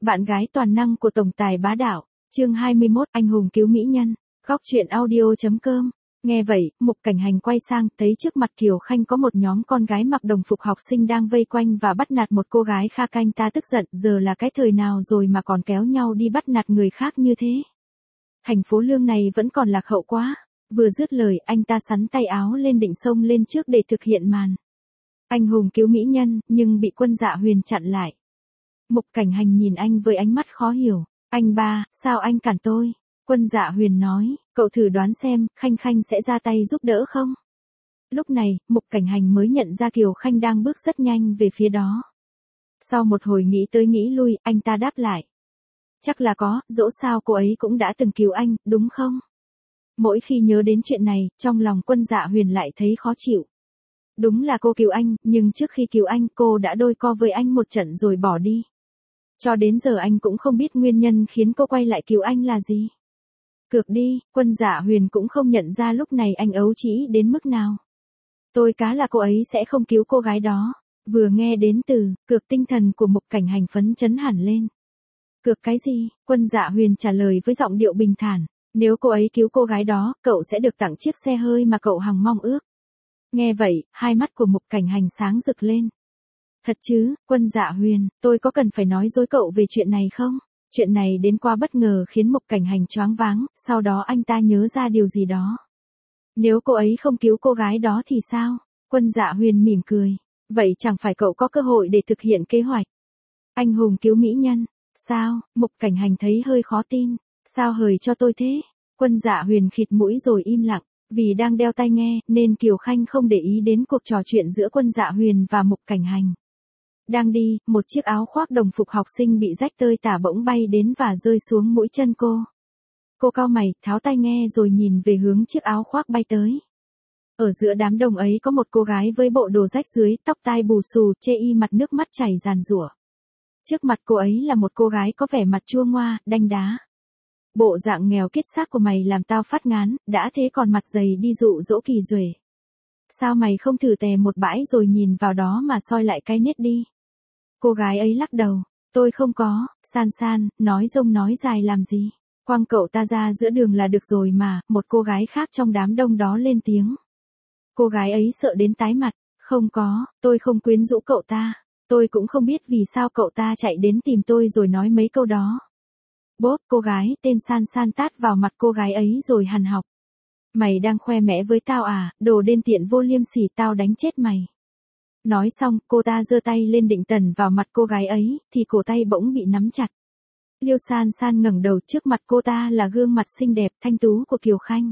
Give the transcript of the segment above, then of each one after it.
Bạn gái toàn năng của tổng tài bá đạo, chương 21, anh hùng cứu mỹ nhân, góc truyện audio.com. Nghe vậy, Mục Cảnh Hành quay sang, thấy trước mặt Kiều Khanh có một nhóm con gái mặc đồng phục học sinh đang vây quanh và bắt nạt một cô gái khác. Anh ta tức giận, giờ là cái thời nào rồi mà còn kéo nhau đi bắt nạt người khác như thế. Thành phố Lương này vẫn còn lạc hậu quá. Vừa dứt lời, anh ta xắn tay áo lên định xông lên trước để thực hiện màn anh hùng cứu mỹ nhân, nhưng bị Quân Dạ Huyền chặn lại. Mục Cảnh Hành nhìn anh với ánh mắt khó hiểu. Anh ba, sao anh cản tôi? Quân Dạ Huyền nói, cậu thử đoán xem, Khanh Khanh sẽ ra tay giúp đỡ không? Lúc này, Mục Cảnh Hành mới nhận ra Kiều Khanh đang bước rất nhanh về phía đó. Sau một hồi nghĩ tới nghĩ lui, anh ta đáp lại. Chắc là có, dẫu sao cô ấy cũng đã từng cứu anh, đúng không? Mỗi khi nhớ đến chuyện này, trong lòng Quân Dạ Huyền lại thấy khó chịu. Đúng là cô cứu anh, nhưng trước khi cứu anh cô đã đôi co với anh một trận rồi bỏ đi. Cho đến giờ anh cũng không biết nguyên nhân khiến cô quay lại cứu anh là gì. Cược đi, Quân Dạ Huyền cũng không nhận ra lúc này anh ấu trĩ đến mức nào. Tôi cá là cô ấy sẽ không cứu cô gái đó. Vừa nghe đến từ cược, tinh thần của Mục Cảnh Hành phấn chấn hẳn lên. Cược cái gì? Quân Dạ Huyền trả lời với giọng điệu bình thản. Nếu cô ấy cứu cô gái đó, cậu sẽ được tặng chiếc xe hơi mà cậu hằng mong ước. Nghe vậy, hai mắt của Mục Cảnh Hành sáng rực lên. Thật chứ, Quân Dạ Huyền, tôi có cần phải nói dối cậu về chuyện này không? Chuyện này đến quá bất ngờ khiến Mục Cảnh Hành choáng váng, sau đó anh ta nhớ ra điều gì đó. Nếu cô ấy không cứu cô gái đó thì sao? Quân Dạ Huyền mỉm cười. Vậy chẳng phải cậu có cơ hội để thực hiện kế hoạch anh hùng cứu mỹ nhân? Sao? Mục Cảnh Hành thấy hơi khó tin. Sao hời cho tôi thế? Quân Dạ Huyền khịt mũi rồi im lặng. Vì đang đeo tai nghe, nên Kiều Khanh không để ý đến cuộc trò chuyện giữa Quân Dạ Huyền và Mục Cảnh Hành. Đang đi, một chiếc áo khoác đồng phục học sinh bị rách tơi tả bỗng bay đến và rơi xuống mũi chân cô. Cô cau mày, tháo tai nghe rồi nhìn về hướng chiếc áo khoác bay tới. Ở giữa đám đông ấy có một cô gái với bộ đồ rách dưới, tóc tai bù xù, chê y mặt nước mắt chảy ràn rủa. Trước mặt cô ấy là một cô gái có vẻ mặt chua ngoa, đanh đá. Bộ dạng nghèo kiết xác của mày làm tao phát ngán, đã thế còn mặt dày đi dụ dỗ Kỳ Duệ. Sao mày không thử tè một bãi rồi nhìn vào đó mà soi lại cái nết đi? Cô gái ấy lắc đầu, tôi không có. San San, nói dông nói dài làm gì? Quăng cậu ta ra giữa đường là được rồi mà. Một cô gái khác trong đám đông đó lên tiếng. Cô gái ấy sợ đến tái mặt, không có, tôi không quyến rũ cậu ta. Tôi cũng không biết vì sao cậu ta chạy đến tìm tôi rồi nói mấy câu đó. Bốp, cô gái tên San San tát vào mặt cô gái ấy rồi hằn học. Mày đang khoe mẽ với tao à, đồ đê tiện vô liêm sỉ, tao đánh chết mày. Nói xong, cô ta giơ tay lên định tẩn vào mặt cô gái ấy, thì cổ tay bỗng bị nắm chặt. Liêu San San ngẩng đầu, trước mặt cô ta là gương mặt xinh đẹp thanh tú của Kiều Khanh.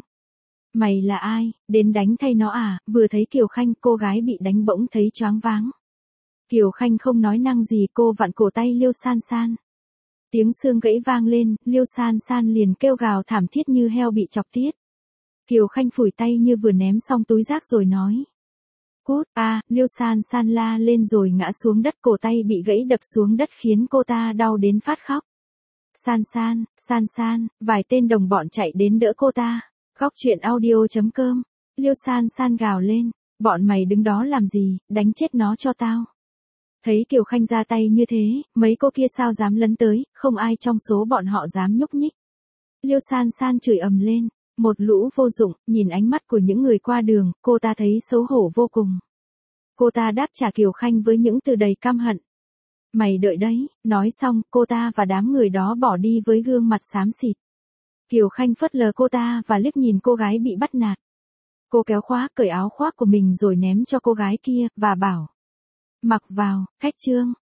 Mày là ai, đến đánh thay nó à? Vừa thấy Kiều Khanh, cô gái bị đánh bỗng thấy choáng váng. Kiều Khanh không nói năng gì, cô vặn cổ tay Liêu San San. Tiếng xương gãy vang lên, Liêu San San liền kêu gào thảm thiết như heo bị chọc tiết. Kiều Khanh phủi tay như vừa ném xong túi rác rồi nói. Cút, Liêu San San la lên rồi ngã xuống đất, cổ tay bị gãy đập xuống đất khiến cô ta đau đến phát khóc. San San, San San, vài tên đồng bọn chạy đến đỡ cô ta. Góc truyện audio.com. Liêu San San gào lên, bọn mày đứng đó làm gì, đánh chết nó cho tao. Thấy Kiều Khanh ra tay như thế, mấy cô kia sao dám lấn tới, không ai trong số bọn họ dám nhúc nhích. Liêu San San chửi ầm lên, một lũ vô dụng, nhìn ánh mắt của những người qua đường, cô ta thấy xấu hổ vô cùng. Cô ta đáp trả Kiều Khanh với những từ đầy căm hận. Mày đợi đấy, nói xong, cô ta và đám người đó bỏ đi với gương mặt xám xịt. Kiều Khanh phớt lờ cô ta và liếc nhìn cô gái bị bắt nạt. Cô kéo khóa, cởi áo khoác của mình rồi ném cho cô gái kia, và bảo. Mặc vào, khách trương.